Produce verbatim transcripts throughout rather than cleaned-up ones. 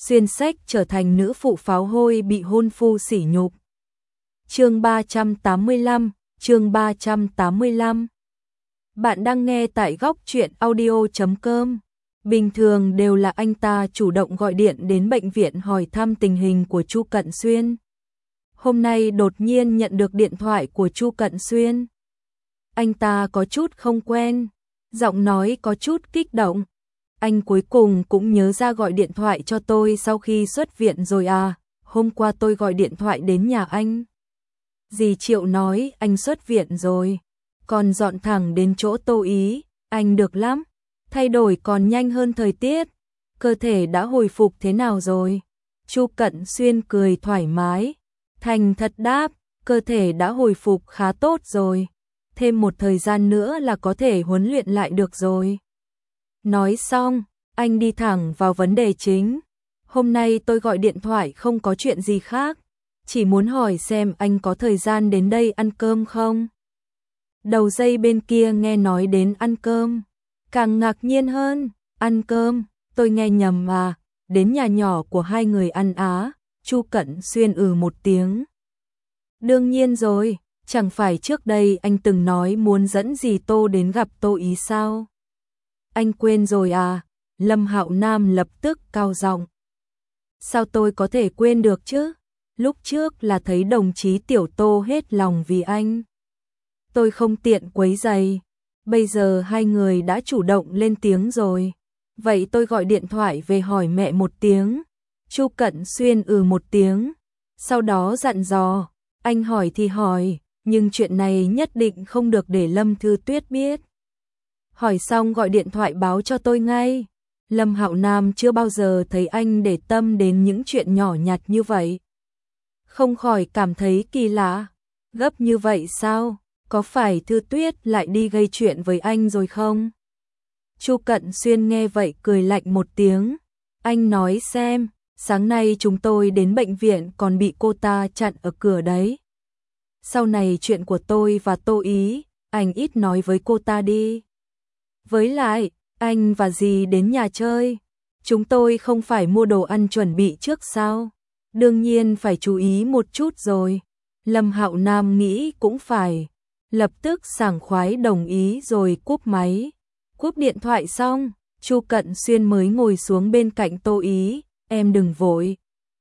xuyên sách trở thành nữ phụ pháo hôi bị hôn phu sỉ nhục. Chương ba trăm tám mươi lăm, chương ba trăm tám mươi lăm. Bạn đang nghe tại góc truyện audio chấm com. Bình thường đều là anh ta chủ động gọi điện đến bệnh viện hỏi thăm tình hình của Chu Cận Xuyên. Hôm nay đột nhiên nhận được điện thoại của Chu Cận Xuyên. Anh ta có chút không quen, giọng nói có chút kích động. Anh cuối cùng cũng nhớ ra gọi điện thoại cho tôi sau khi xuất viện rồi à, hôm qua tôi gọi điện thoại đến nhà anh. Dì Triệu nói anh xuất viện rồi, còn dọn thẳng đến chỗ Tô Ý, anh được lắm, thay đổi còn nhanh hơn thời tiết, cơ thể đã hồi phục thế nào rồi? Chu Cận Xuyên cười thoải mái, thành thật đáp, cơ thể đã hồi phục khá tốt rồi, thêm một thời gian nữa là có thể huấn luyện lại được rồi. Nói xong, anh đi thẳng vào vấn đề chính. Hôm nay tôi gọi điện thoại không có chuyện gì khác, chỉ muốn hỏi xem anh có thời gian đến đây ăn cơm không? Đầu dây bên kia nghe nói đến ăn cơm, càng ngạc nhiên hơn, ăn cơm, tôi nghe nhầm mà, đến nhà nhỏ của hai người ăn á, Chu Cận Xuyên ừ một tiếng. Đương nhiên rồi, chẳng phải trước đây anh từng nói muốn dẫn dì Tô đến gặp Tô Ý sao? Anh quên rồi à? Lâm Hạo Nam lập tức cao giọng. Sao tôi có thể quên được chứ? Lúc trước là thấy đồng chí Tiểu Tô hết lòng vì anh. Tôi không tiện quấy rầy. Bây giờ hai người đã chủ động lên tiếng rồi. Vậy tôi gọi điện thoại về hỏi mẹ một tiếng. Chu Cận Xuyên ừ một tiếng. Sau đó dặn dò, anh hỏi thì hỏi, nhưng chuyện này nhất định không được để Lâm Thư Tuyết biết. Hỏi xong gọi điện thoại báo cho tôi ngay. Lâm Hạo Nam chưa bao giờ thấy anh để tâm đến những chuyện nhỏ nhặt như vậy. Không khỏi cảm thấy kỳ lạ. Gấp như vậy sao? Có phải Thư Tuyết lại đi gây chuyện với anh rồi không? Chu Cận Xuyên nghe vậy cười lạnh một tiếng. Anh nói xem, sáng nay chúng tôi đến bệnh viện còn bị cô ta chặn ở cửa đấy. Sau này chuyện của tôi và Tô Ý, anh ít nói với cô ta đi. Với lại, anh và dì đến nhà chơi, chúng tôi không phải mua đồ ăn chuẩn bị trước sao? Đương nhiên phải chú ý một chút rồi. Lâm Hạo Nam nghĩ cũng phải, lập tức sảng khoái đồng ý rồi cúp máy. Cúp điện thoại xong, Chu Cận Xuyên mới ngồi xuống bên cạnh Tô Ý, em đừng vội.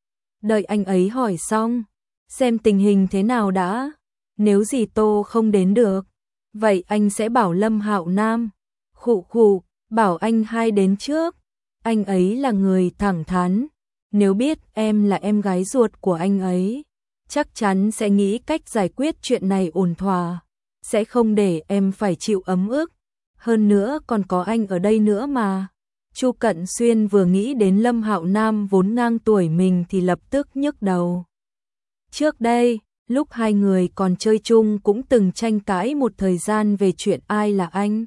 Đợi anh ấy hỏi xong, xem tình hình thế nào đã. Nếu dì Tô không đến được, vậy anh sẽ bảo Lâm Hạo Nam. Khụ khụ, bảo anh hai đến trước. Anh ấy là người thẳng thắn. Nếu biết em là em gái ruột của anh ấy, chắc chắn sẽ nghĩ cách giải quyết chuyện này ổn thỏa. Sẽ không để em phải chịu ấm ức. Hơn nữa còn có anh ở đây nữa mà. Chu Cận Xuyên vừa nghĩ đến Lâm Hạo Nam vốn ngang tuổi mình thì lập tức nhức đầu. Trước đây, lúc hai người còn chơi chung cũng từng tranh cãi một thời gian về chuyện ai là anh.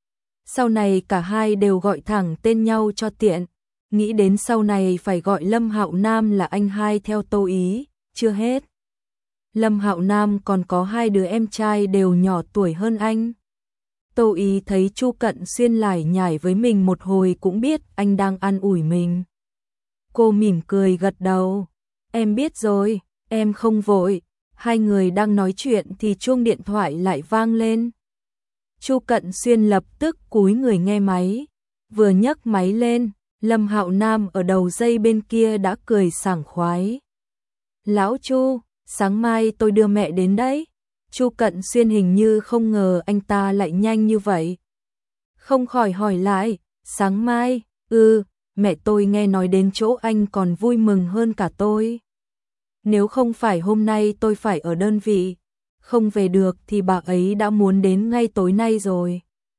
Sau này cả hai đều gọi thẳng tên nhau cho tiện, nghĩ đến sau này phải gọi Lâm Hạo Nam là anh hai theo Tô Ý, chưa hết. Lâm Hạo Nam còn có hai đứa em trai đều nhỏ tuổi hơn anh. Tô Ý thấy Chu Cận Xuyên lải nhải với mình một hồi cũng biết anh đang an ủi mình. Cô mỉm cười gật đầu, em biết rồi, em không vội. Hai người đang nói chuyện thì chuông điện thoại lại vang lên. Chu Cận Xuyên lập tức cúi người nghe máy, vừa nhấc máy lên, Lâm Hạo Nam ở đầu dây bên kia đã cười sảng khoái. Lão Chu, sáng mai tôi đưa mẹ đến đấy. Chu Cận Xuyên hình như không ngờ anh ta lại nhanh như vậy. Không khỏi hỏi lại, sáng mai, ừ, mẹ tôi nghe nói đến chỗ anh còn vui mừng hơn cả tôi. Nếu không phải hôm nay tôi phải ở đơn vị, không về được thì bà ấy đã muốn đến ngay tối nay rồi.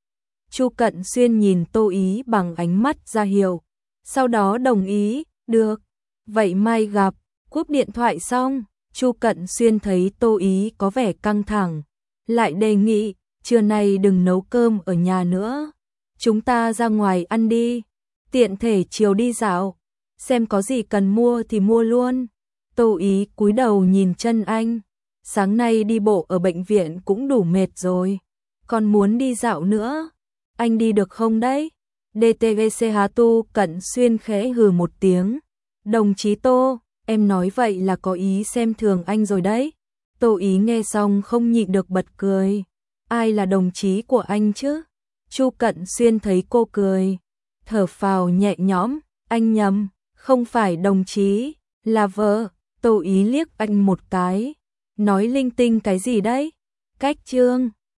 Chu Cận Xuyên nhìn Tô Ý bằng ánh mắt ra hiệu, sau đó đồng ý, được, vậy mai gặp. Cúp điện thoại xong, Chu Cận Xuyên thấy Tô Ý có vẻ căng thẳng, lại đề nghị, trưa nay đừng nấu cơm ở nhà nữa, chúng ta ra ngoài ăn đi, tiện thể chiều đi dạo, xem có gì cần mua thì mua luôn. Tô Ý cúi đầu nhìn chân anh, sáng nay đi bộ ở bệnh viện cũng đủ mệt rồi, còn muốn đi dạo nữa, anh đi được không đấy? đê tê giê xê Hà Tu Cận Xuyên khẽ hừ một tiếng, Đồng chí Tô, em nói vậy là có ý xem thường anh rồi đấy. Tô Ý nghe xong không nhịn được bật cười. Ai là đồng chí của anh chứ? Chu Cận Xuyên thấy cô cười, thở phào nhẹ nhõm, anh nhầm, không phải đồng chí, là vợ. Tô Ý liếc anh một cái, nói linh tinh cái gì đấy? Cách trương.